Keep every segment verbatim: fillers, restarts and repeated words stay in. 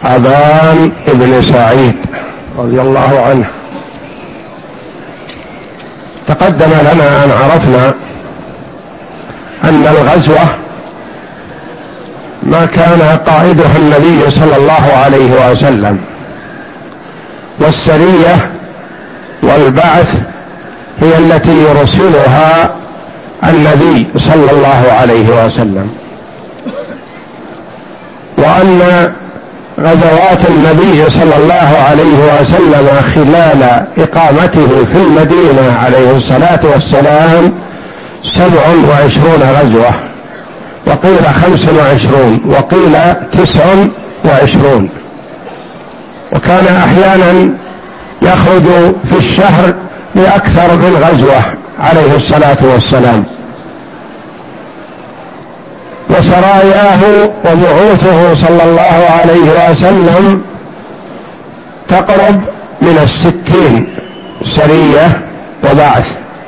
أبان بن سعيد رضي الله عنه. تقدم لنا أن عرفنا أن الغزوة ما كان قائدها النبي صلى الله عليه وسلم، والسرية والبعث هي التي يرسلها النبي صلى الله عليه وسلم، وأن غزوات النبي صلى الله عليه وسلم خلال إقامته في المدينة عليه الصلاة والسلام سبع وعشرون غزوة، وقيل خمس وعشرون، وقيل تسع وعشرون، وكان أحيانا يخرج في الشهر بأكثر من غزوة عليه الصلاة والسلام. وسراياه وبعوثه صلى الله عليه وسلم تقرب من الستين سرية وبعث.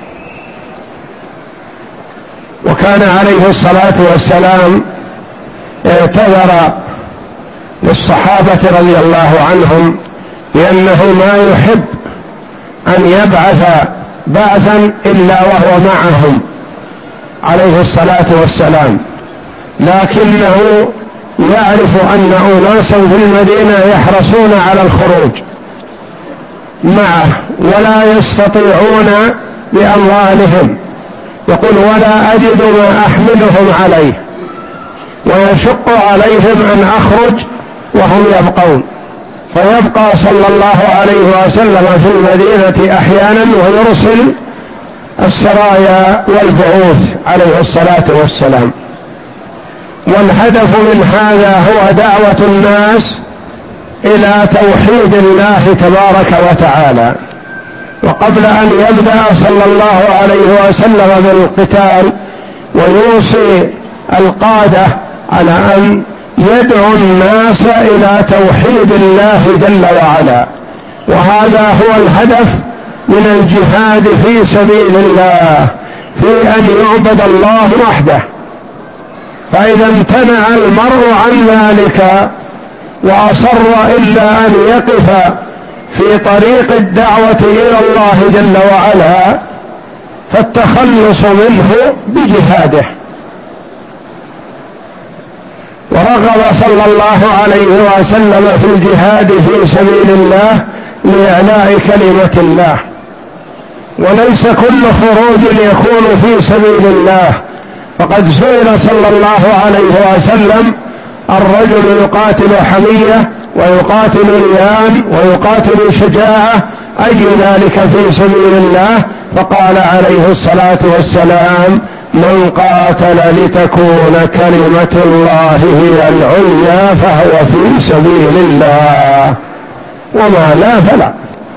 وكان عليه الصلاة والسلام اعتذر للصحابة رضي الله عنهم لأنه ما يحب أن يبعث بعثا إلا وهو معهم عليه الصلاة والسلام، لكنه يعرف أن أناسا في المدينة يحرصون على الخروج معه ولا يستطيعون بأموالهم، يقول ولا أجد ما أحملهم عليه، ويشق عليهم أن أخرج وهم يبقون، فيبقى صلى الله عليه وسلم في المدينة أحيانا ويرسل السرايا والبعوث عليه الصلاة والسلام. والهدف من هذا هو دعوة الناس إلى توحيد الله تبارك وتعالى. وقبل أن يبدأ صلى الله عليه وسلم بالقتال ويوصي القادة على أن يدعو الناس إلى توحيد الله جل وعلا، وهذا هو الهدف من الجهاد في سبيل الله، في أن يعبد الله وحده. فإذا امتنع المرء عن ذلك وأصر إلا أن يقف في طريق الدعوة إلى الله جل وعلا فالتخلص منه بجهاده. ورغب صلى الله عليه وسلم في الجهاد في سبيل الله لإعلاء كلمة الله، وليس كل خروج يكون في سبيل الله، فقد سئل صلى الله عليه وسلم الرجل يقاتل حمية ويقاتل ريان ويقاتل شجاعة أي ذلك في سبيل الله؟ فقال عليه الصلاة والسلام من قاتل لتكون كلمة الله هي العليا فهو في سبيل الله، وما لا فلا.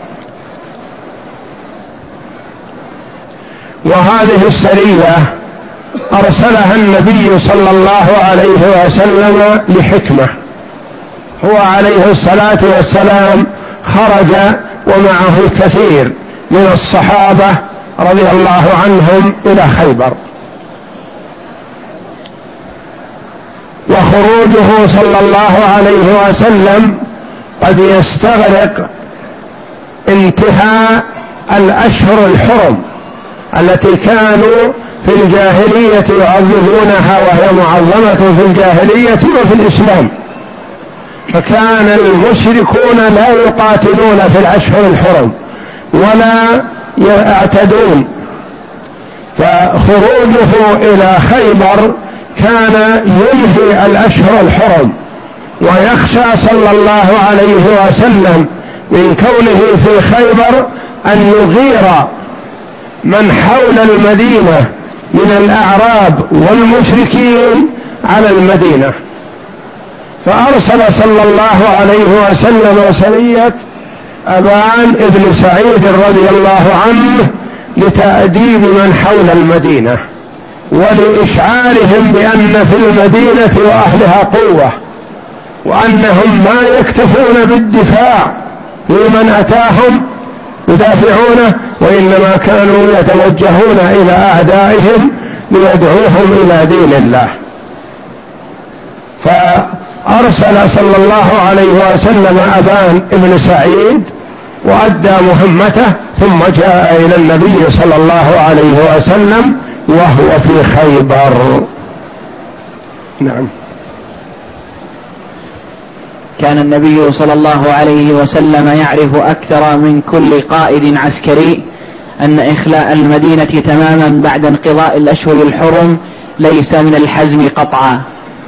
وهذه السرية أرسلها النبي صلى الله عليه وسلم لحكمة. هو عليه الصلاة والسلام خرج ومعه الكثير من الصحابة رضي الله عنهم إلى خيبر، وخروجه صلى الله عليه وسلم قد يستغرق انتهاء الأشهر الحرم التي كانوا في الجاهلية يعظمونها، وهي معظمة في الجاهلية وفي الإسلام، فكان المشركون لا يقاتلون في الأشهر الحرم ولا يعتدون، فخروجه إلى خيبر كان ينهي الأشهر الحرم. ويخشى صلى الله عليه وسلم من كونه في خيبر أن يغير من حول المدينة من الأعراب والمشركين على المدينة، فأرسل صلى الله عليه وسلم سرية أبان ابن سعيد رضي الله عنه لتأديب من حول المدينة ولإشعارهم بأن في المدينة وأهلها قوة، وأنهم ما يكتفون بالدفاع لمن أتاهم يدافعونه، وإنما كانوا يتوجهون إلى أعدائهم ليدعوهم إلى دين الله. أرسل صلى الله عليه وسلم أبان بن سعيد وأدى مهمته، ثم جاء إلى النبي صلى الله عليه وسلم وهو في خيبر. نعم. كان النبي صلى الله عليه وسلم يعرف أكثر من كل قائد عسكري أن إخلاء المدينة تماما بعد انقضاء الأشهر الحرم ليس من الحزم قطعا،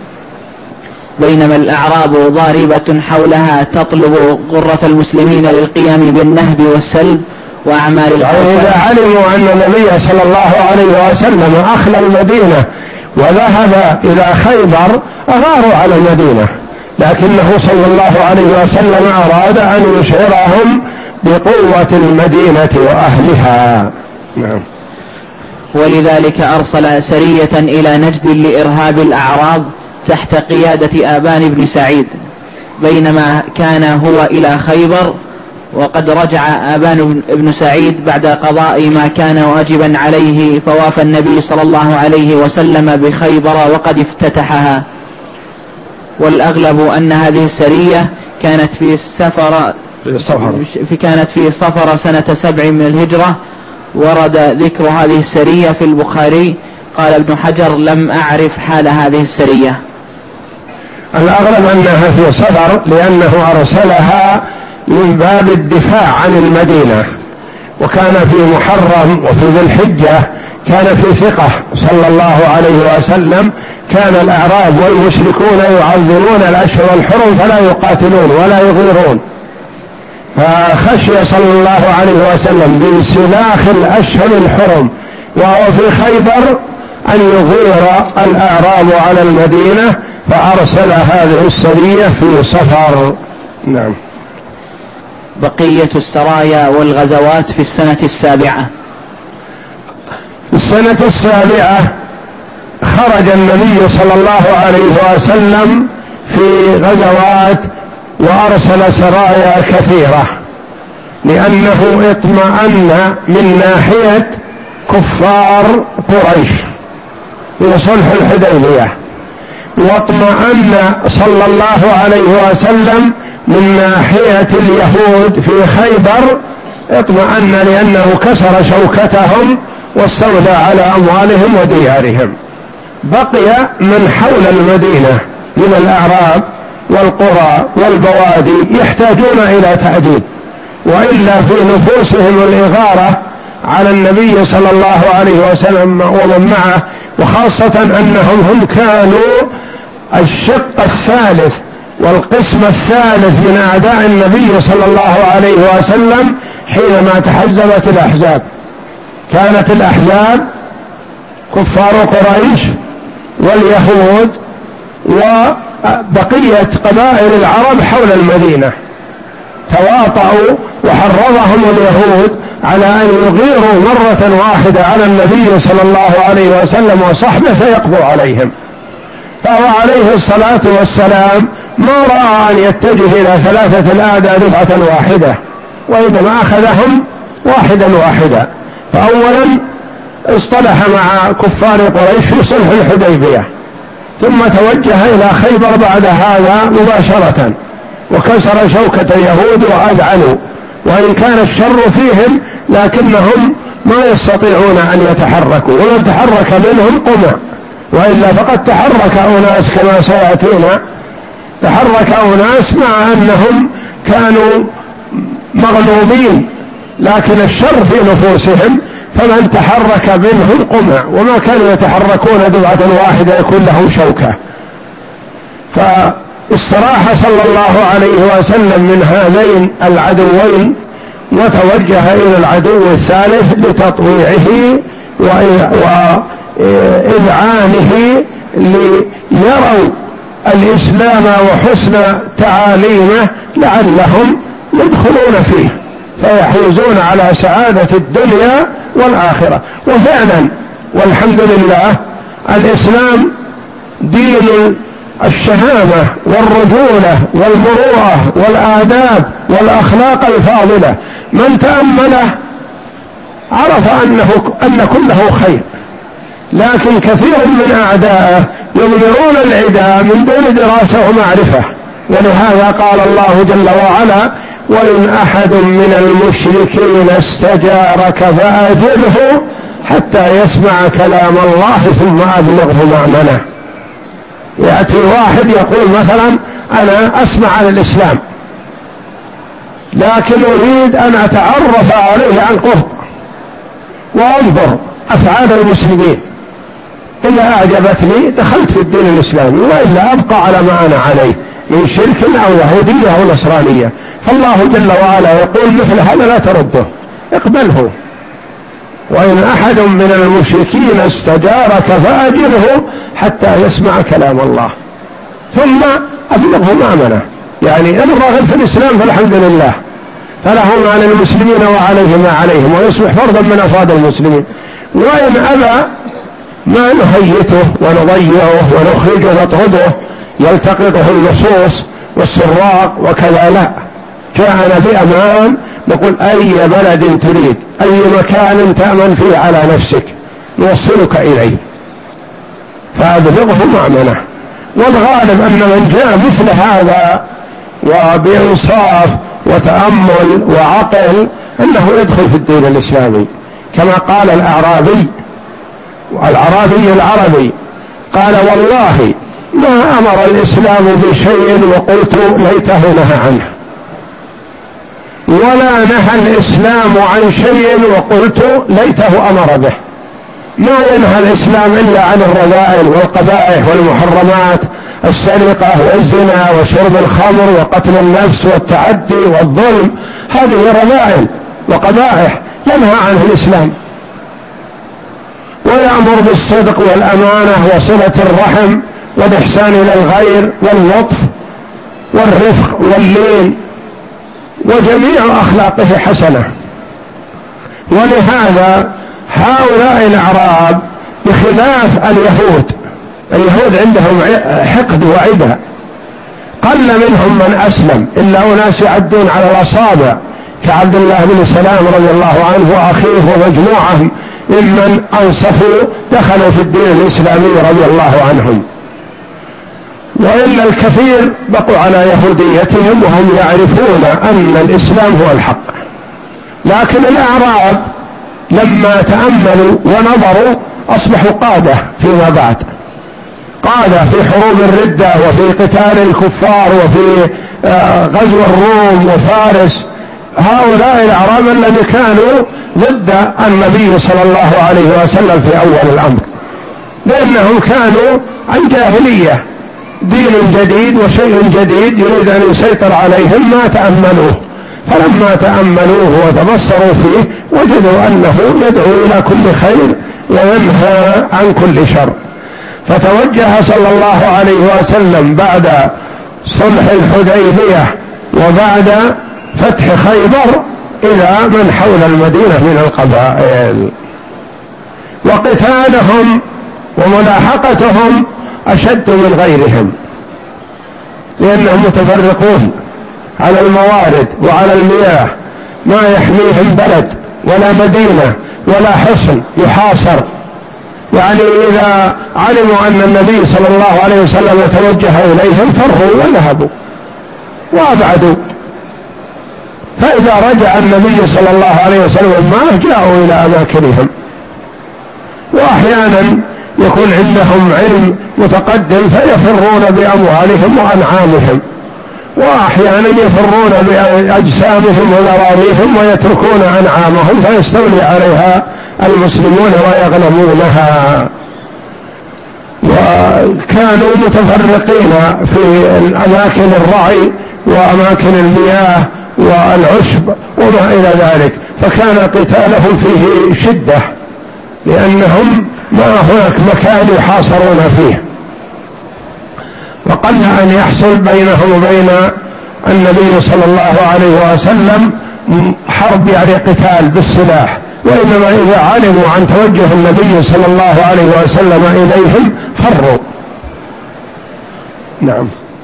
بينما الأعراب ضاربة حولها تطلب غرة المسلمين للقيام بالنهب والسلب وأعمال الحرب. إذا علموا أن النبي صلى الله عليه وسلم أخلى المدينة وذهب إلى خيبر أغاروا على المدينة، لكنه صلى الله عليه وسلم أراد أن يشعرهم بقوة المدينة وأهلها. نعم. ولذلك أرسل سرية إلى نجد لإرهاب الأعراب تحت قيادة آبان بن سعيد، بينما كان هو إلى خيبر، وقد رجع آبان بن سعيد بعد قضاء ما كان واجبا عليه، فوافى النبي صلى الله عليه وسلم بخيبر وقد افتتحها. والأغلب أن هذه السرية كانت في السفر في كانت في صفر سنة سبع من الهجرة. ورد ذكر هذه السرية في البخاري. قال ابن حجر: لم أعرف حال هذه السرية. الأغلب أنها في صفر، لأنه أرسلها من باب الدفاع عن المدينة، وكان في محرم وفي ذي الحجة كان في ثقة صلى الله عليه وسلم. كان الأعراب والمشركون يعظمون الأشهر الحرم فلا يقاتلون ولا يغيرون، فخشي صلى الله عليه وسلم بانسلاخ الأشهر الحرم وهو في خيبر أن يغير الأعراب على المدينة، فأرسل هذه السرية في صفر. نعم. بقية السرايا والغزوات في السنة السابعة. في السنة السابعة خرج النبي صلى الله عليه وسلم في غزوات وأرسل سرايا كثيرة، لأنه اطمأن من ناحية كفار قريش في صلح الحديبية، واطمأن صلى الله عليه وسلم من ناحية اليهود في خيبر، اطمأن لأنه كسر شوكتهم واستولى على أموالهم وديارهم. بقي من حول المدينة من الأعراب والقرى والبوادي يحتاجون إلى تعذيب، وإلا في نفوسهم الإغارة على النبي صلى الله عليه وسلم ومن معه، وخاصة أنهم هم كانوا الشق الثالث والقسم الثالث من أعداء النبي صلى الله عليه وسلم حينما تحزبت الأحزاب. كانت الأحزاب كفار قريش واليهود وبقية قبائل العرب حول المدينة، تواطؤوا وحرضهم اليهود على أن يغيروا مرة واحدة على النبي صلى الله عليه وسلم وصحبه فيقضوا عليهم. فهو عليه الصلاة والسلام ما رأى أن يتجه إلى ثلاثة الأعداء دفعة واحدة، وإنما أخذهم واحدا واحدا. فأولا اصطلح مع كفار قريش في صلح الحديبية، ثم توجه إلى خيبر بعد هذا مباشرة، وكسر شوكة اليهود وأذعنوا، وإن كان الشر فيهم لكنهم ما يستطيعون أن يتحركوا، ولو تحرك منهم قمع، وإلا فقد تحرك أناس كما سيأتينا، تحرك أناس مع أنهم كانوا مغلوبين لكن الشر في نفوسهم، فمن تحرك منهم قمع، وما كانوا يتحركون دفعة واحدة يكون لهم شوكة. فاستراح صلى الله عليه وسلم من هذين العدوين وتوجه إلى العدو الثالث لتطويعه وإذعانه ليروا الإسلام وحسن تعاليمه لعلهم يدخلون فيه فيحوزون على سعادة الدنيا والآخرة. وفعلا والحمد لله الإسلام دين الشهامة والرجولة والمروءة والآداب والأخلاق الفاضلة، من تأمله عرف أنه أن كله خير، لكن كثير من أعدائه يظهرون العداء من دون دراسة ومعرفة. ولهذا قال الله جل وعلا: وإن أحد من المشركين استجارك فأجره حتى يسمع كلام الله ثم أبلغه مأمنه. يأتي واحد يقول مثلا: أنا أسمع عن الإسلام لكن أريد أن أتعرف عليه عن قرب وأنظر أفعال المسلمين، إذا أعجبتني دخلت في الدين الإسلامي، وإلا أبقى على ما أنا عليه من شرك أو يهودية أو نصرانية. فالله جل وعلا يقول: مثل هذا لا ترده، اقبله. وإن أحد من المشركين استجارك فأجره حتى يسمع كلام الله ثم أبلغه مأمنه. يعني إن رغب في الإسلام فالحمد لله، فلهم على المسلمين وعليه ما عليهم، ويصبح فردا من أفراد المسلمين. وإن أبى ما نهيته ونضيعه ونخرجه ونطرده، يلتقطه اللصوص والسراق وكذا، لا، جاءنا بأمان، نقول: أي بلد تريد، أي مكان تأمن فيه على نفسك نوصلك إليه، فأبلغه مأمنه. والغالب أن من جاء مثل هذا وبإنصاف وتأمل وعقل أنه يدخل في الدين الإسلامي، كما قال الأعرابي الأعرابي العربي قال: والله ما أمر الإسلام بشيء وقلت ليته نهى عنه، ولا نهى الإسلام عن شيء وقلت ليته أمر به. ما ينهى الإسلام إلا عن الرذائل والقبائح والمحرمات، السرقة والزنا وشرب الخمر وقتل النفس والتعدي والظلم، هذه رذائل وقبائح ينهى عنه الإسلام. ويأمر بالصدق والأمانة وصلة الرحم والإحسان إلى الغير واللطف والرفق واللين، وجميع أخلاقه حسنة. ولهذا هؤلاء الأعراب بخلاف اليهود، اليهود عندهم حقد وعدة، قل منهم من أسلم إلا أناس يعدون على الأصابع كعبد الله بن سلام رضي الله عنه وأخيه ومجموعة ممن أنصفوا دخلوا في الدين الإسلامي رضي الله عنهم، وإلا الكثير بقوا على يهوديتهم وهم يعرفون أن الإسلام هو الحق. لكن الأعراب لما تأملوا ونظروا أصبحوا قادة فيما بعد، قادة في حروب الردة وفي قتال الكفار وفي غزو الروم وفارس. هؤلاء الأعراب الذين كانوا ضد النبي صلى الله عليه وسلم في أول الأمر، لأنهم كانوا عن جاهلية، دين جديد وشيء جديد يريد أن يسيطر عليهم، ما تأملوه. فلما تأملوه وتبصروا فيه وجدوا أنه يدعو إلى كل خير وينهى عن كل شر. فتوجه صلى الله عليه وسلم بعد صلح الحديبية وبعد فتح خيبر إلى من حول المدينة من القبائل، وقتالهم وملاحقتهم أشد من غيرهم، لأنهم متفرقون على الموارد وعلى المياه، ما يحميهم بلد ولا مدينة ولا حصن يحاصر. يعني إذا علموا أن النبي صلى الله عليه وسلم توجه إليهم فروا وذهبوا وأبعدوا، فإذا رجع النبي صلى الله عليه وسلم معه جاءوا إلى أماكنهم. وأحيانا يكون عندهم علم متقدم فيفرون بأموالهم وأنعامهم، وأحيانا يفرون بأجسامهم وذراريهم ويتركون أنعامهم فيستولي عليها المسلمون ويغنمونها. وكانوا متفرقين في أماكن الرعي وأماكن المياه والعشب وما إلى ذلك، فكان قتالهم فيه شدة لأنهم ما هناك مكان يحاصرون فيه، وقل أن يحصل بينهم وبين النبي صلى الله عليه وسلم حرب، يعني قتال بالسلاح. وإنما إذا علموا عن توجه النبي صلى الله عليه وسلم إليهم فروا. نعم.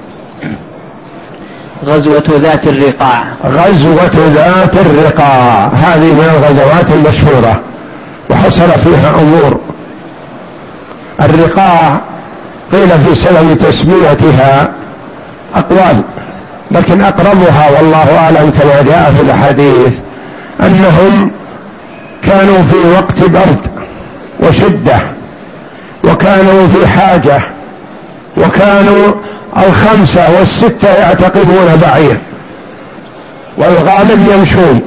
غزوة ذات الرقاع. غزوة ذات الرقاع هذه من الغزوات المشهورة وحصل فيها أمور. الرقاع قيل في سبب تسميتها أقوال، لكن أقربها والله أعلم كما جاء في الحديث أنهم كانوا في وقت برد وشدة، وكانوا في حاجة، وكانوا الخمسة والستة يعتقبون بعير والغالب يمشون،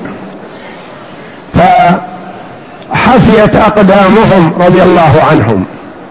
فحفيت أقدامهم رضي الله عنهم،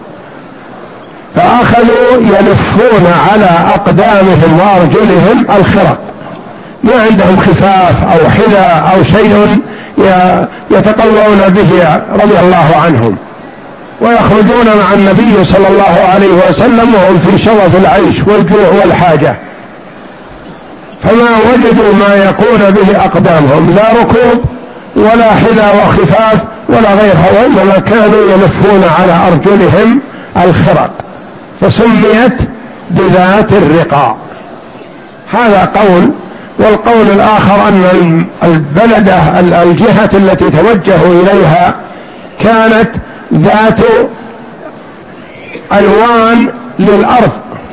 فأخذوا يلفون على أقدامهم وأرجلهم الخرق، ما عندهم خفاف أو حذاء أو شيء يتقوون به رضي الله عنهم، ويخرجون مع النبي صلى الله عليه وسلم وهم في شرف العيش والجوع والحاجة، فما وجدوا ما يقون به أقدامهم، لا ركوب ولا حذاء وخفاف ولا غيرها، وإنما كانوا يلفون على أرجلهم الخرق، فسميت بذات الرقاع. هذا قول. والقول الآخر أن البلدة الجهة التي توجهوا إليها كانت ذات ألوان للأرض،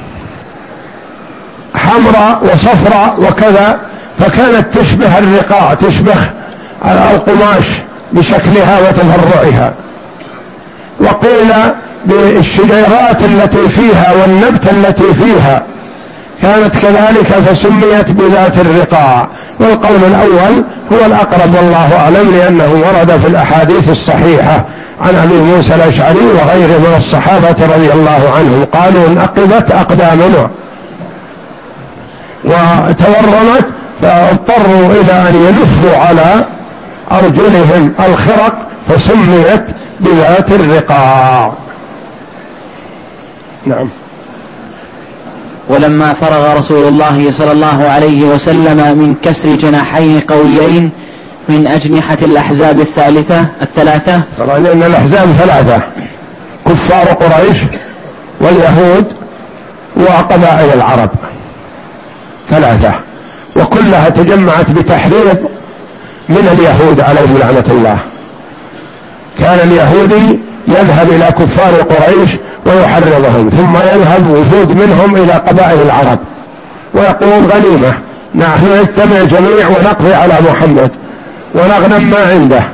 حمراء وصفراء وكذا، فكانت تشبه الرقاع، تشبه القماش بشكلها وتفرعها. وقيل بالشجيرات التي فيها والنبت التي فيها كانت كذلك فسميت بذات الرقاع. والقول الأول هو الأقرب والله أعلم، لأنه ورد في الأحاديث الصحيحة عن أبي موسى الأشعري وغيره من الصحابة رضي الله عنهم قالوا انعقدت أقدامنا وتورمت، فاضطروا إلى أن يلفوا على أرجلهم الخرق، فسميت بذات الرقاع. نعم. ولما فرغ رسول الله صلى الله عليه وسلم من كسر جناحين قويين من أجنحة الأحزاب الثالثة الثلاثة، طبعا لأن الأحزاب ثلاثة: كفار قريش واليهود وقبائل العرب، ثلاثة، وكلها تجمعت بتحريض من اليهود عليهم لعنة الله. كان اليهودي يذهب إلى كفار قريش ويحرضهم، ثم يذهب وفود منهم إلى قبائل العرب ويقول غنيمة، نحن نجتمع جميع ونقضي على محمد ونغنم ما عنده.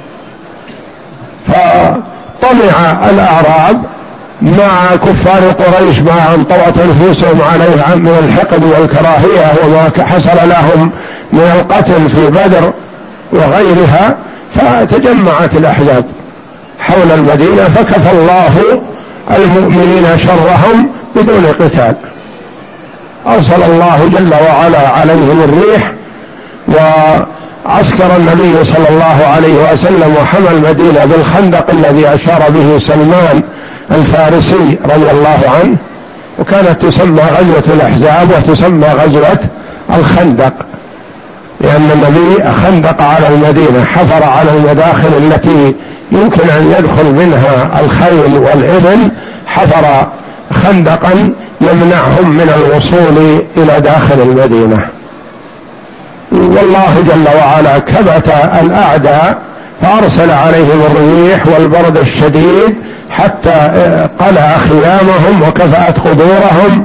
فطمع الأعراب مع كفار قريش مع أن طوت نفوسهم عليه من الحقد والكراهية وما حصل لهم من القتل في بدر وغيرها، فتجمعت الأحزاب حول المدينة، فكفى الله المؤمنين شرهم بدون قتال. أرسل الله جل وعلا عليهم الريح، وعسكر النبي صلى الله عليه وسلم وحمى المدينة بالخندق الذي أشار به سلمان الفارسي رضي الله عنه، وكانت تسمى غزوة الأحزاب وتسمى غزوة الخندق، لأن النبي خندق على المدينة، حفر على المداخل التي يمكن أن يدخل منها الخيل والإبل، حفر خندقا يمنعهم من الوصول إلى داخل المدينة. والله جل وعلا كبت الأعداء فأرسل عليهم الريح والبرد الشديد حتى قلع خيامهم وكفأت قدورهم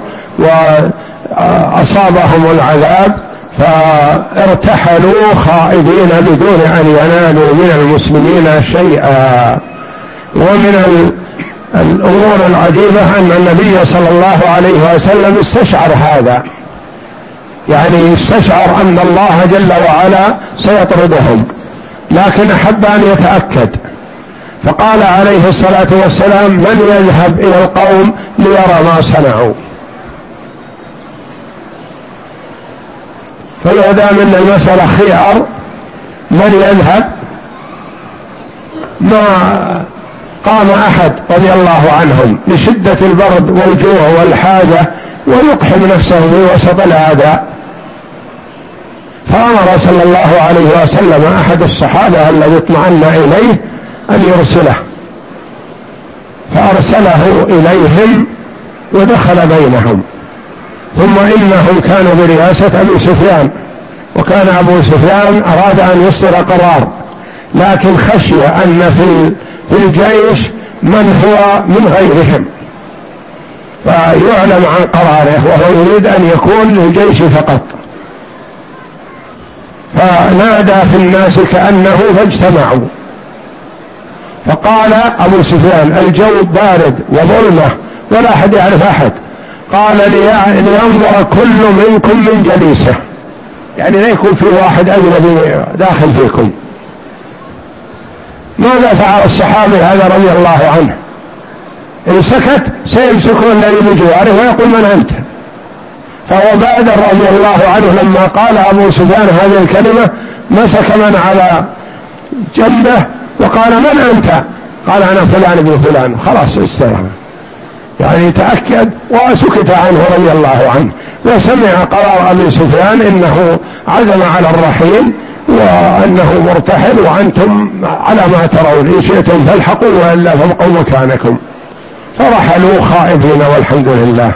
وأصابهم العذاب، فارتحلوا خائبين بدون أن ينالوا من المسلمين شيئا. ومن الأمور العجيبة أن النبي صلى الله عليه وسلم استشعر هذا، يعني استشعر أن الله جل وعلا سيطردهم، لكن أحب أن يتأكد، فقال عليه الصلاة والسلام: من يذهب إلى القوم ليرى ما صنعوا؟ فإذا دام أن المسألة خيار من يذهب، ما قام أحد رضي الله عنهم لشدة البرد والجوع والحاجة ويقحم نفسه في وسط الأعداء، فأمر صلى الله عليه وسلم أحد الصحابة الذي اطمأن إليه أن يرسله، فأرسله إليهم ودخل بينهم. ثم إنهم كانوا برئاسة أبي سفيان، وكان أبو سفيان أراد أن يصدر قرار، لكن خشي أن في في الجيش من هو من غيرهم، فيعلم عن قراره، وهو يريد أن يكون للجيش فقط. فنادى في الناس كأنه فاجتمعوا، فقال أبو سفيان: الجو بارد وظلمة ولا أحد يعرف أحد، قال: لينظر كل منكم من جليسه، يعني لا يكون في واحد أجنبي داخل فيكم. ماذا فعل الصحابي هذا رضي الله عنه؟ إن سكت سيمسكون الذي بجواره ويقول: من أنت؟ فهو بادر رضي الله عنه لما قال أبو سفيان هذه الكلمة، مسك من على جنبه وقال: من أنت؟ قال: أنا فلان بن فلان. خلاص استلم، يعني تأكد وسكت عنه رضي الله عنه. وسمع قرار أبي سفيان إنه عزم على الرحيل وأنه مرتحل، وأنتم على ما ترون، إن شئتم فالحقوا وإلا فابقوا مكانكم. فرحلوا خائفين والحمد لله.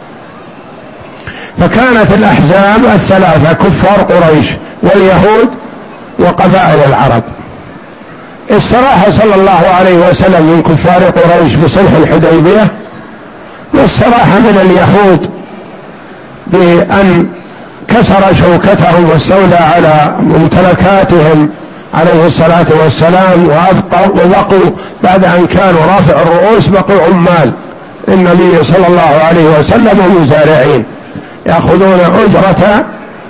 فكانت الأحزاب الثلاثة: كفار قريش واليهود وقبائل العرب. استراح صلى الله عليه وسلم من كفار قريش بصلح الحديبية، واستراح من اليهود بأن كسر شوكتهم واستولى على ممتلكاتهم عليه الصلاة والسلام، وأبقوا وبقوا بعد أن كانوا رافع الرؤوس بقوا عمال النبي صلى الله عليه وسلم ومزارعين يأخذون أجرة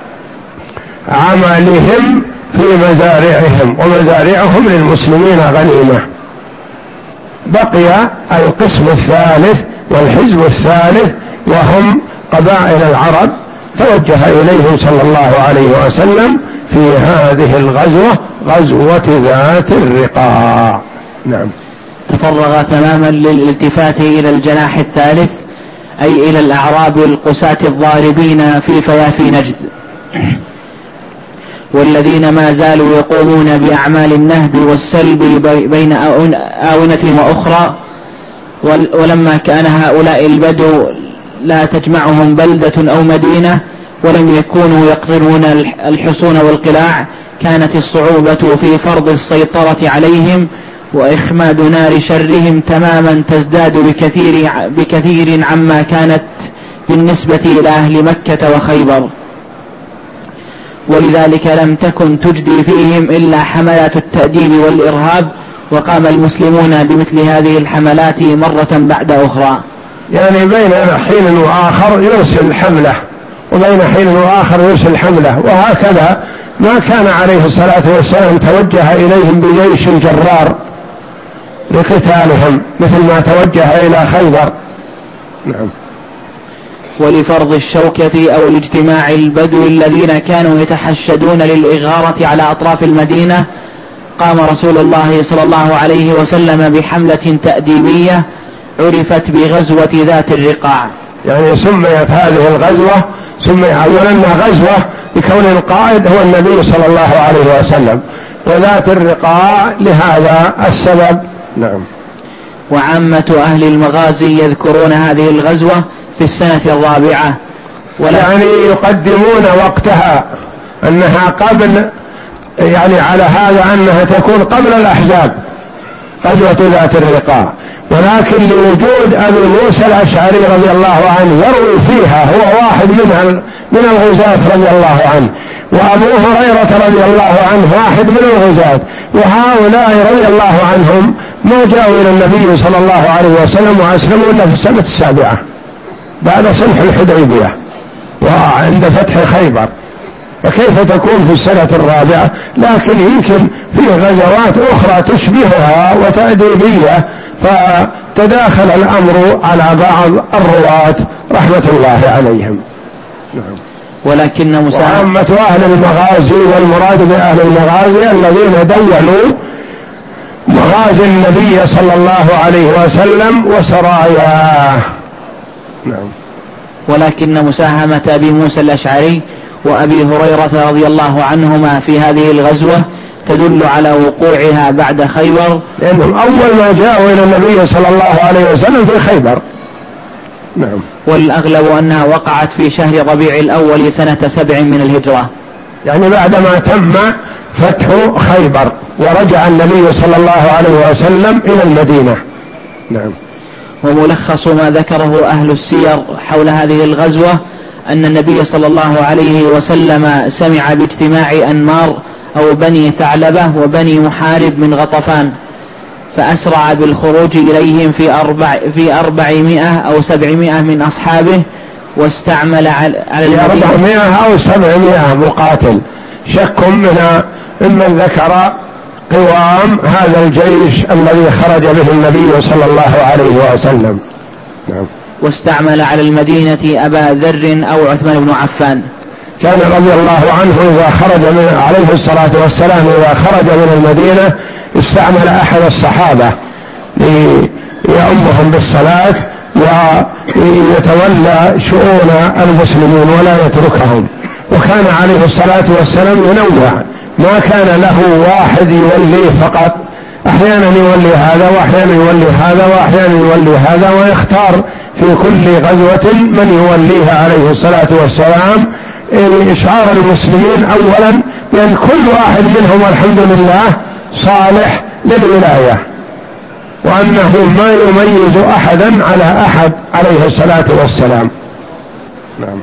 عملهم في مزارعهم، ومزارعهم للمسلمين غنيمة. بقي القسم الثالث والحزب الثالث وهم قبائل العرب، توجه إليهم صلى الله عليه وسلم في هذه الغزوة، غزوة ذات الرقاع. نعم. تفرغ تماما للالتفات إلى الجناح الثالث، أي إلى الأعراب القساة الضاربين في فيافي نجد، والذين ما زالوا يقومون بأعمال النهب والسلب بين آونة وأخرى. ولما كان هؤلاء البدو لا تجمعهم بلدة أو مدينة ولم يكونوا يقطرون الحصون والقلاع، كانت الصعوبة في فرض السيطرة عليهم وإخماد نار شرهم تماما تزداد بكثير, بكثير عما كانت بالنسبة إلى أهل مكة وخيبر. ولذلك لم تكن تجدي فيهم إلا حملات التأديب والإرهاب، وقام المسلمون بمثل هذه الحملات مرة بعد أخرى. يعني بين حين وآخر يرسل حملة، وبين حين وآخر يرسل حملة، وهكذا ما كان عليه الصلاة والسلام توجه إليهم بجيش جرار لقتالهم مثل ما توجه إلى خيبر. نعم. ولفرض الشوكة أو الاجتماع البدو الذين كانوا يتحشدون للإغارة على أطراف المدينة، قام رسول الله صلى الله عليه وسلم بحملة تأديبية عرفت بغزوة ذات الرقاع. يعني سميت هذه الغزوة سمي أولا أنها غزوة لكون القائد هو النبي صلى الله عليه وسلم، وذات الرقاع لهذا السبب. نعم. وعامة أهل المغازي يذكرون هذه الغزوة في السنة الرابعة، يعني يقدمون وقتها أنها قبل، يعني على هذا أنها تكون قبل الأحزاب غزوة ذات الرقاع، ولكن لوجود أبي موسى الأشعري رضي الله عنه يروي فيها، هو واحد من من الغزاة رضي الله عنه، وأبو هريرة رضي الله عنه واحد من الغزاة، وهؤلاء رضي الله عنهم ما جاءوا إلى النبي صلى الله عليه وسلم وأسلموا إلا في السنة السابعة بعد صلح الحديبية وعند فتح خيبر، فكيف تكون في السنة الرابعة؟ لكن يمكن في غزوات أخرى تشبهها وتأديبية، فتداخل الأمر على بعض الرواة رحمة الله عليهم. نعم. ولكن وعامة أهل المغازي، والمراد بأهل المغازي الذين دونوا مغازي النبي صلى الله عليه وسلم وسراياه. نعم. ولكن مساهمة أبي موسى الأشعري وأبي هريرة رضي الله عنهما في هذه الغزوة تدل على وقوعها بعد خيبر، لأنهم أول ما جاءوا إلى النبي صلى الله عليه وسلم في خيبر. نعم. والأغلب أنها وقعت في شهر ربيع الأول سنة سبع من الهجرة، يعني بعدما تم فتح خيبر ورجع النبي صلى الله عليه وسلم إلى المدينة. نعم. وملخص ما ذكره أهل السير حول هذه الغزوة أن النبي صلى الله عليه وسلم سمع باجتماع أنمار أو بني ثعلبة وبني محارب من غطفان، فأسرع بالخروج إليهم في أربع في أربعمائة أو سبعمائة من أصحابه، واستعمل على أربعمائة أو سبعمائة مقاتل، شك من ممن ذكر قوام هذا الجيش الذي خرج به النبي صلى الله عليه وسلم. نعم. واستعمل على المدينة أبا ذر أو عثمان بن عفان. كان رضي الله عنه إذا خرج من عليه الصلاة والسلام إذا خرج من المدينة استعمل أحد الصحابة ليؤمهم بالصلاة ويتولى شؤون المسلمين ولا يتركهم، وكان عليه الصلاة والسلام ينوع، ما كان له واحد يوليه فقط، أحيانا يولي هذا وأحيانا يولي هذا وأحيانا يولي هذا، ويختار في كل غزوة من يوليها عليه الصلاة والسلام لإشعار المسلمين أولا بأن كل واحد منهم الحمد لله صالح للولاية، وأنه ما يميز أحدا على أحد عليه الصلاة والسلام. نعم.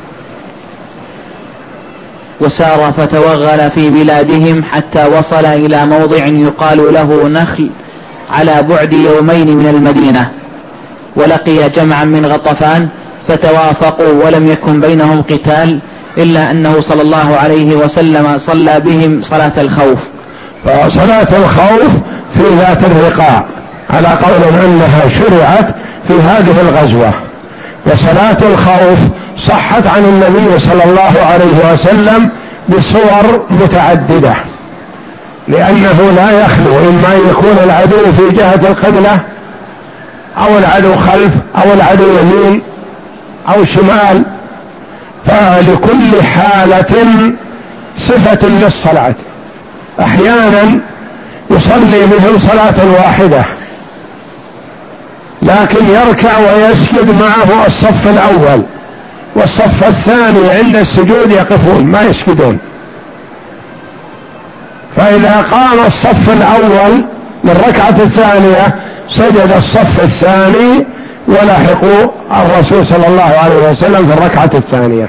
وسار فتوغل في بلادهم حتى وصل إلى موضع يقال له نخل على بعد يومين من المدينة، ولقي جمعا من غطفان فتوافقوا ولم يكن بينهم قتال، إلا أنه صلى الله عليه وسلم صلى بهم صلاة الخوف. فصلاة الخوف في ذات الرقاع على قول أنها شرعت في هذه الغزوة، وصلاة الخوف صحت عن النبي صلى الله عليه وسلم بصور متعددة، لأنه لا يخلو إما يكون العدو في جهة القبلة أو العدو خلف أو العدو يمين أو شمال، فلكل حالة صفة للصلاة. أحيانا يصلي بهم صلاة واحدة لكن يركع ويسجد معه الصف الأول والصف الثاني عند السجود يقفون ما يسجدون، فإذا قام الصف الأول للركعة الثانية سجد الصف الثاني ولحقوا الرسول صلى الله عليه وسلم في الركعة الثانية.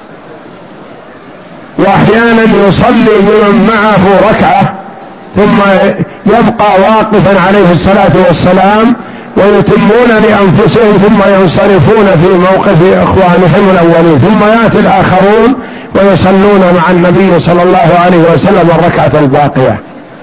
وأحيانا يصلي بمن معه ركعة ثم يبقى واقفا عليه الصلاة والسلام ويتمون لأنفسهم ثم ينصرفون في موقف إخوانهم الأولين، ثم يأتي الآخرون ويصلون مع النبي صلى الله عليه وسلم الركعة الباقية،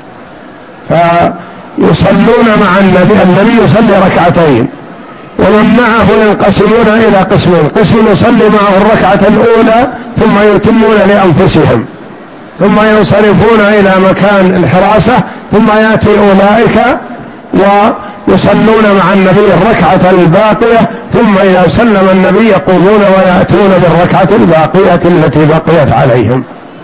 فيصلون مع النبي، النبي يصلي ركعتين ومن معه ينقسمون إلى قسمين، قسم يصلي معه الركعة الأولى ثم يتمون لأنفسهم ثم ينصرفون إلى مكان الحراسة، ثم يأتي أولئك ويصلون مع النبي الركعة الباقية، ثم إذا سلم النبي يقومون ويأتون بالركعة الباقية التي بقيت عليهم.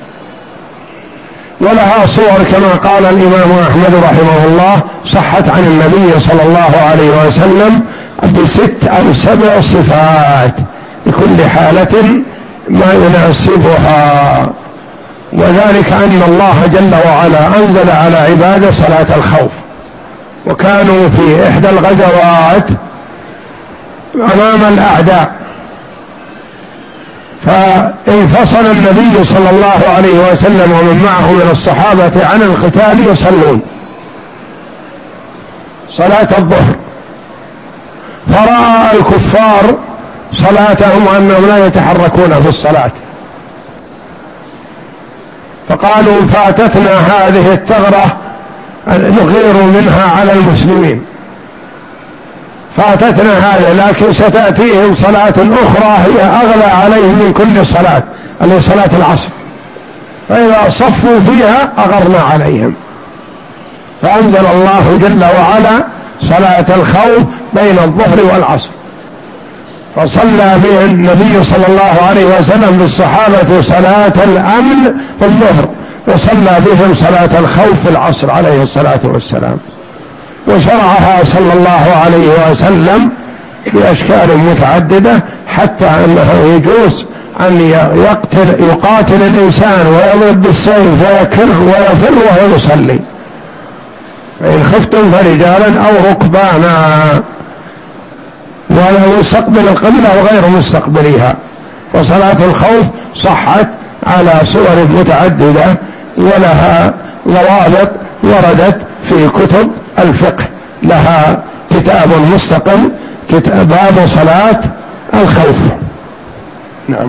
ولها صور كما قال الإمام أحمد رحمه الله صحت عن النبي صلى الله عليه وسلم بست أو سبع صفات لكل حالة ما يناسبها، وذلك أن الله جل وعلا أنزل على عباده صلاة الخوف، وكانوا في إحدى الغزوات أمام الأعداء فانفصل النبي صلى الله عليه وسلم ومن معه من الصحابة عن القتال يصلون صلاة الظهر، فرأى الكفار صلاتهم أنهم لا يتحركون في الصلاة، فقالوا فاتتنا هذه الثغرة نغير منها على المسلمين، فاتتنا هذا لكن ستأتيهم صلاة أخرى هي أغلى عليهم من كل صلاة، اللي صلاة العصر، فإذا صفوا فيها أغرنا عليهم، فأنزل الله جل وعلا صلاة الخوف بين الظهر والعصر، فصلى به النبي صلى الله عليه وسلم بالصحابة صلاة الأمن في الظهر، وصلى بهم صلاة الخوف في العصر عليه الصلاة والسلام، وشرعها صلى الله عليه وسلم بأشكال متعددة، حتى أنه يجوز أن يقتل يقاتل الإنسان ويضرب بالسيف ويكر ويفر وهو يصلي، فإن خفتم فرجالا أو ركبانا. ولا مستقبل القبلة وغير مستقبلها. وصلاة الخوف صحت على صور متعددة ولها ضوابط وردت في كتب الفقه، لها كتاب مستقل كتاب باب صلاة الخوف. نعم.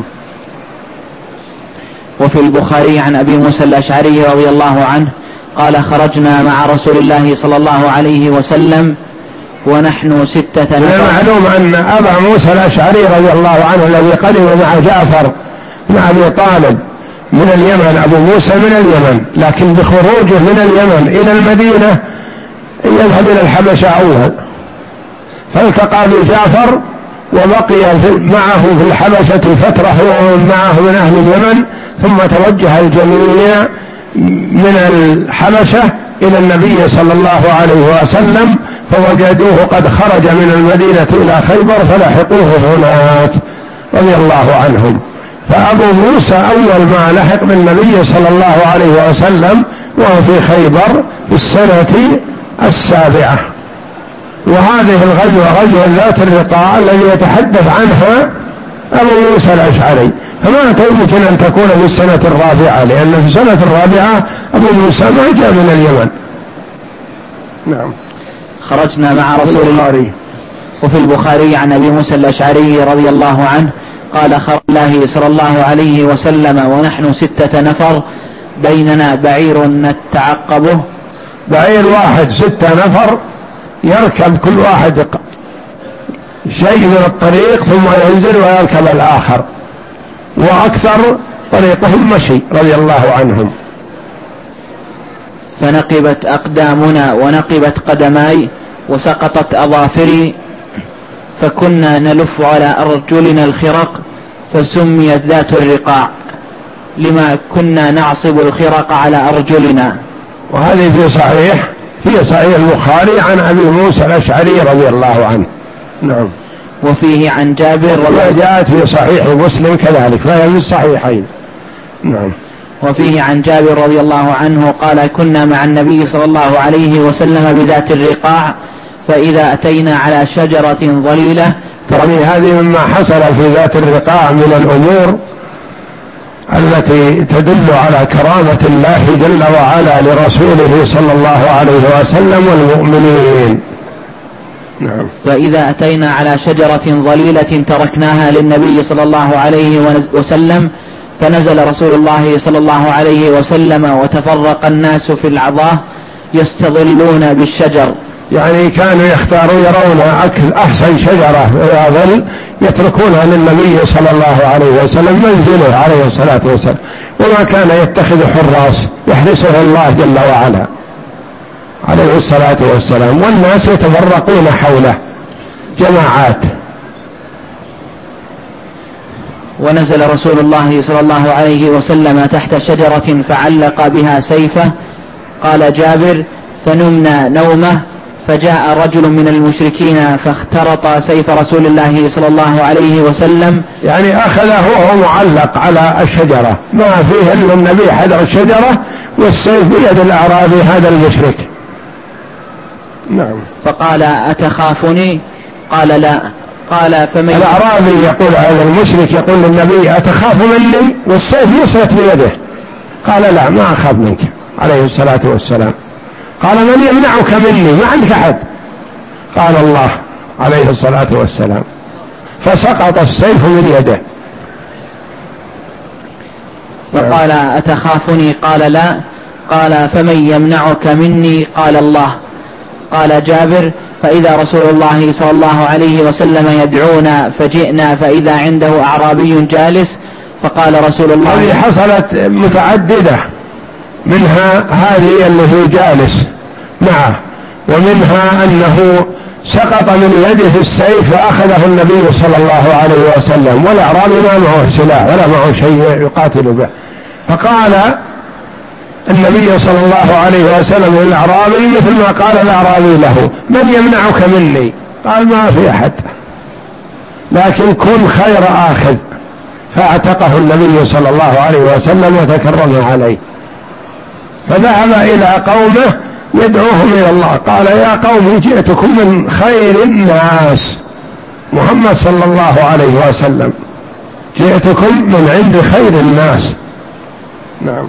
وفي البخاري عن أبي موسى الأشعري رضي الله عنه قال خرجنا مع رسول الله صلى الله عليه وسلم ونحن ستة نفر. معلوم أن أبا موسى الأشعري رضي الله عنه الذي قدم مع جعفر مع أبي طالب من اليمن، أبو موسى من اليمن، لكن بخروجه من اليمن إلى المدينة يذهب إلى الحبشة أول، فالتقى بجعفر وبقي معه في الحبشة فترة هو معه من أهل اليمن، ثم توجه الجميع من الحبشة إلى النبي صلى الله عليه وسلم، فوجدوه قد خرج من المدينة إلى خيبر فلحقوه هناك رضي الله عنهم. فأبو موسى أول ما لحق بالنبي صلى الله عليه وسلم وهو في خيبر في السنة السابعة. وهذه الغزوة غزوة ذات الرقاع الذي يتحدث عنها أبو موسى الأشعري، فما يمكن أن تكون في السنة الرابعة، لأن في السنة الرابعة أبو موسى ما جاء من اليمن. نعم. خرجنا مع رسول الله. وفي البخاري عن أبي موسى الأشعري رضي الله عنه قال خرج الله صلى الله عليه وسلم ونحن ستة نفر بيننا بعير نتعقبه. بعير واحد ستة نفر يركب كل واحد شيء من الطريق ثم ينزل ويركب الآخر، وأكثر طريقهم مشي رضي الله عنهم. فنقبت أقدامنا ونقبت قدماي وسقطت أظافري، فكنا نلف على أرجلنا الخرق فسميت ذات الرقاع لما كنا نعصب الخرق على أرجلنا. وهذه في صحيح في صحيح البخاري عن أبي موسى الأشعري رضي الله عنه. نعم. وفيه عن جابر رضي جاءت في صحيح مسلم كذلك، فهي في الصحيحين. نعم. وفيه عن جابر رضي الله عنه قال كنا مع النبي صلى الله عليه وسلم بذات الرقاع فإذا أتينا على شجرة ظليلة. يعني هذه مما حصل في ذات الرقاع من الأمور التي تدل على كرامة الله جل وعلا لرسوله صلى الله عليه وسلم والمؤمنين. نعم. فإذا أتينا على شجرة ظليلة تركناها للنبي صلى الله عليه وسلم فنزل رسول الله صلى الله عليه وسلم وتفرق الناس في العظاه يستظلون بالشجر. يعني كانوا يختارون يرون أحسن شجرة إذا ظل يتركونها للنبي صلى الله عليه وسلم منزله عليه الصلاة والسلام، وما كان يتخذ حراس يحرسه الله جل وعلا عليه الصلاة والسلام، والناس يتفرقون حوله جماعات. ونزل رسول الله صلى الله عليه وسلم تحت شجرة فعلق بها سيفه. قال جابر فنمنا نومه فجاء رجل من المشركين فاخترط سيف رسول الله صلى الله عليه وسلم، يعني أخذه وهو معلق على الشجرة، ما فيه إلا النبي حذر الشجرة والسيف بيد الأعرابي هذا المشرك. نعم. فقال أتخافني؟ قال لا. قال فمن الأعرابي يقول هذا المشرك يقول للنبي أتخاف مني والسيف يسرت بيده؟ قال لا ما أخاف منك عليه الصلاة والسلام. قال من يمنعك مني؟ ما عندك أحد. قال الله عليه الصلاة والسلام، فسقط السيف من يده. وقال أتخافني؟ قال لا. قال فمن يمنعك مني؟ قال الله. قال جابر فإذا رسول الله صلى الله عليه وسلم يدعونا فجئنا فإذا عنده أعرابي جالس فقال رسول الله. هذه حصلت متعددة، منها هذه اللي هو جالس معه، ومنها أنه سقط من يده السيف فأخذه النبي صلى الله عليه وسلم، والأعرابي ما معه سلاح ولا معه شيء يقاتل به، فقال النبي صلى الله عليه وسلم للأعرابي مثل ما قال الأعرابي له من يمنعك مني؟ قال ما في أحد، لكن كن خير آخذ. فاعتقه النبي صلى الله عليه وسلم وتكرم عليه، فذهب إلى قومه يدعوهم إلى الله. قال يا قوم جئتكم من خير الناس محمد صلى الله عليه وسلم: جئتكم من عند خير الناس. نعم.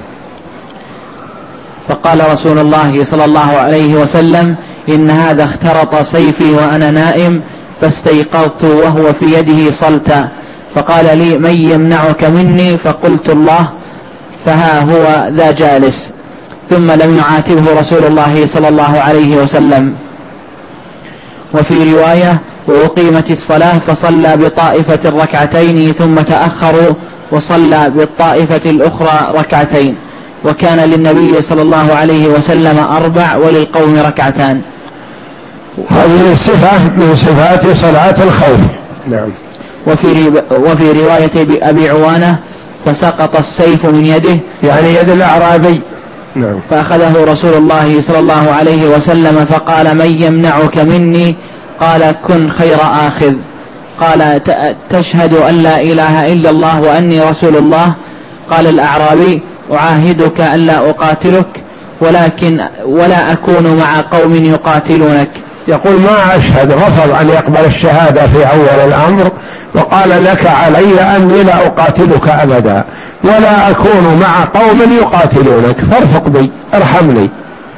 فقال رسول الله صلى الله عليه وسلم: إن هذا اخترط سيفي وأنا نائم فاستيقظت وهو في يده صلتا، فقال لي: من يمنعك مني؟ فقلت: الله، فها هو ذا جالس. ثم لم يعاتبه رسول الله صلى الله عليه وسلم. وفي رواية: وأقيمت الصلاة فصلى بطائفة ركعتين ثم تأخروا وصلى بالطائفة الأخرى ركعتين، وكان للنبي صلى الله عليه وسلم أربع وللقوم ركعتان. هذه الصفة من صفات صلاة الخوف. نعم. وفي, وفي رواية أبي عوانة: فسقط السيف من يده، يعني يد الأعرابي. نعم. فأخذه رسول الله صلى الله عليه وسلم فقال: من يمنعك مني؟ قال: كن خير آخذ. قال: تشهد أن لا إله إلا الله وأني رسول الله؟ قال الأعرابي: أعاهدك أن لا أقاتلك، ولكن ولا أكون مع قوم يقاتلونك. يقول: ما أشهد. رفض أن يقبل الشهادة في أول الأمر، وقال: لك علي أني لا أقاتلك أبدا، ولا أكون مع قوم يقاتلونك، فارفق بي، ارحمني.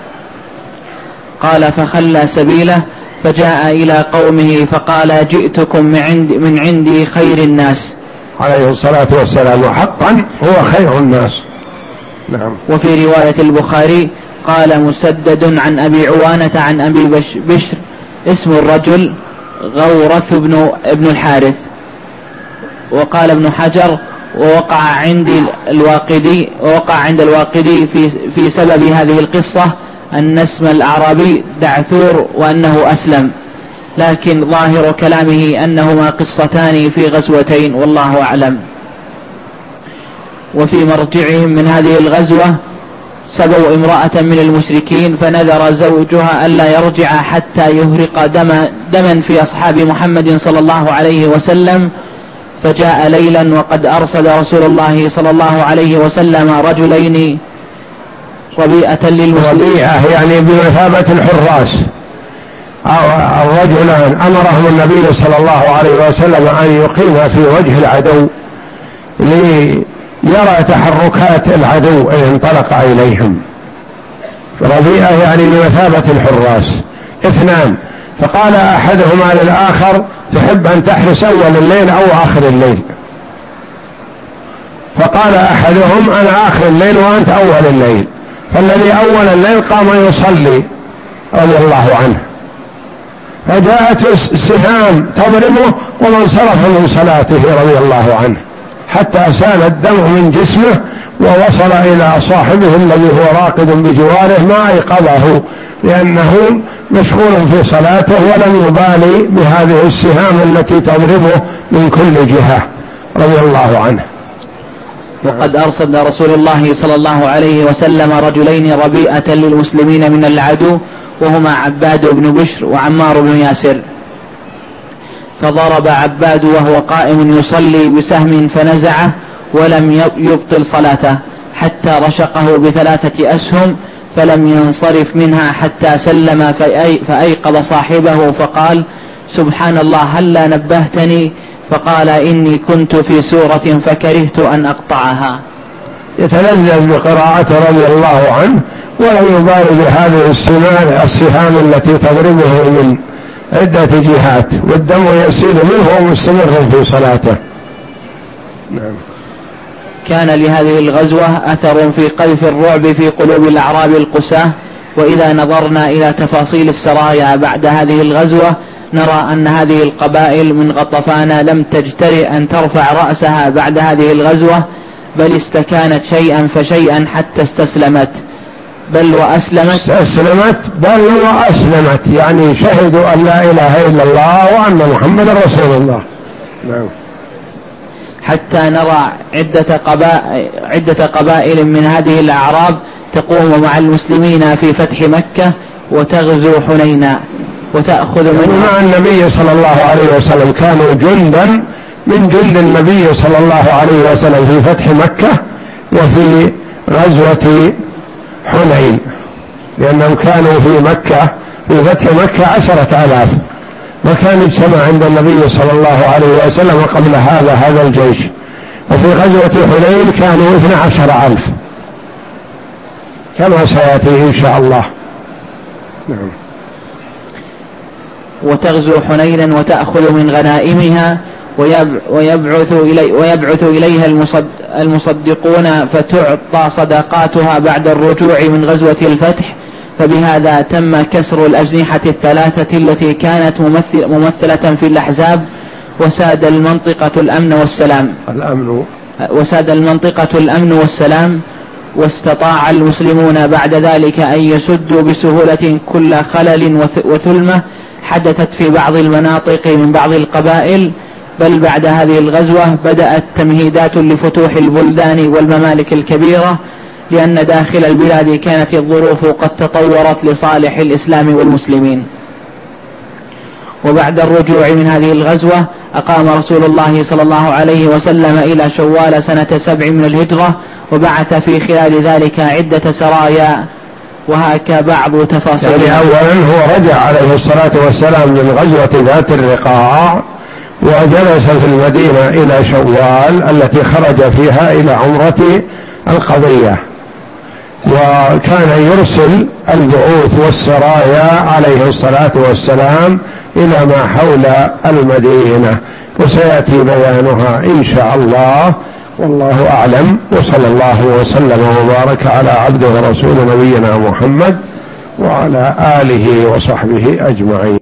قال: فخلى سبيله فجاء إلى قومه فقال: جئتكم من عند من عندي خير الناس عليه الصلاة والسلام، وحقا هو خير الناس. نعم. وفي رواية البخاري قال مسدد عن أبي عوانة عن أبي بشر: اسم الرجل غورث بن ابن الحارث. وقال ابن حجر: ووقع عندي الواقدي ووقع عند الواقدي في في سبب هذه القصة أن اسم الأعرابي دعثور وأنه أسلم، لكن ظاهر كلامه أنهما قصتان في غزوتين، والله أعلم. وفي مرجعهم من هذه الغزوة سبوا امرأة من المشركين، فنذر زوجها ألا يرجع حتى يهرق دم دما في أصحاب محمد صلى الله عليه وسلم، فجاء ليلا وقد أرسل رسول الله صلى الله عليه وسلم رجلين ربيئة للمسلمين. ربيئة يعني بمثابة الحراس، الرجلان أمرهم النبي صلى الله عليه وسلم أن يقيم في وجه العدو ليرى تحركات العدو إن انطلق إليهم. ربيئة يعني بمثابة الحراس اثنان. فقال أحدهما للآخر: تحب أن تحرس أول الليل أو آخر الليل؟ فقال أحدهم: أنا آخر الليل وأنت أول الليل. فالذي أول الليل قام يصلي رضي الله عنه، فجاءت السهام تضربه وانصرف من صلاته رضي الله عنه حتى سال الدم من جسمه، ووصل إلى صاحبه الذي هو راقد بجواره ما أيقظه، لأنه مشغول في صلاته ولم يبالي بهذه السهام التي تضربه من كل جهة رضي الله عنه. وقد أرسل رسول الله صلى الله عليه وسلم رجلين ربيئة للمسلمين من العدو، وهما عباد بن بشر وعمار بن ياسر. فضرب عباد وهو قائم يصلي بسهم فنزعه ولم يبطل صلاته حتى رشقه بثلاثة أسهم، فلم ينصرف منها حتى سلم فأيقظ صاحبه فقال: سبحان الله، هلا نبهتني؟ فقال: إني كنت في سورة فكرهت أن أقطعها. يتلذذ بقراءة رضي الله عنه ولا يبالي بهذه السهام التي تضربه من عدة جهات، والدم يسيل منه ومستمر في صلاته. نعم. كان لهذه الغزوة أثر في قذف الرعب في قلوب الأعراب القساة. وإذا نظرنا إلى تفاصيل السرايا بعد هذه الغزوة نرى أن هذه القبائل من غطفان لم تجترئ أن ترفع رأسها بعد هذه الغزوة، بل استكانت شيئا فشيئا حتى استسلمت بل وأسلمت استسلمت بل وأسلمت، يعني شهدوا أن لا إله إلا الله وأن محمد رسول الله. نعم. حتى نرى عدة قبائل, عدة قبائل من هذه الأعراب تقوم مع المسلمين في فتح مكة وتغزو حنينا وتأخذ من مع النبي صلى الله عليه وسلم، كانوا جندا من جند النبي صلى الله عليه وسلم في فتح مكة وفي غزوة حنين، لأنهم كانوا في مكة في فتح مكة عشرة آلاف وكان اجتمع عند النبي صلى الله عليه وسلم قبل هذا هذا الجيش. وفي غزوة حنين كانوا اثنى عشر ألف كما سيأتي إن شاء الله. نعم. وتغزو حنينا وتأخذ من غنائمها ويبعث, إلي ويبعث إليها المصدقون فتعطى صدقاتها بعد الرجوع من غزوة الفتح، فبهذا تم كسر الأجنحة الثلاثة التي كانت ممثل ممثلة في الأحزاب، وساد المنطقة الأمن والسلام الأمن وساد المنطقة الأمن والسلام واستطاع المسلمون بعد ذلك أن يسدوا بسهولة كل خلل وثلمة حدثت في بعض المناطق من بعض القبائل. بل بعد هذه الغزوة بدأت تمهيدات لفتوح البلدان والممالك الكبيرة، لأن داخل البلاد كانت الظروف قد تطورت لصالح الإسلام والمسلمين. وبعد الرجوع من هذه الغزوة أقام رسول الله صلى الله عليه وسلم إلى شوال سنة سبع من الهجرة، وبعث في خلال ذلك عدة سرايا، وهكا بعض تفاصيل. يعني أولا هو رجع عليه الصلاة والسلام من غزوة ذات الرقاع وجلس في المدينة إلى شوال التي خرج فيها إلى عمرة القضية، وكان يرسل البعوث والسرايا عليه الصلاة والسلام إلى ما حول المدينة، وسيأتي بيانها إن شاء الله، والله أعلم. وصلى الله وسلم وبارك على عبده ورسول نبينا محمد وعلى آله وصحبه أجمعين.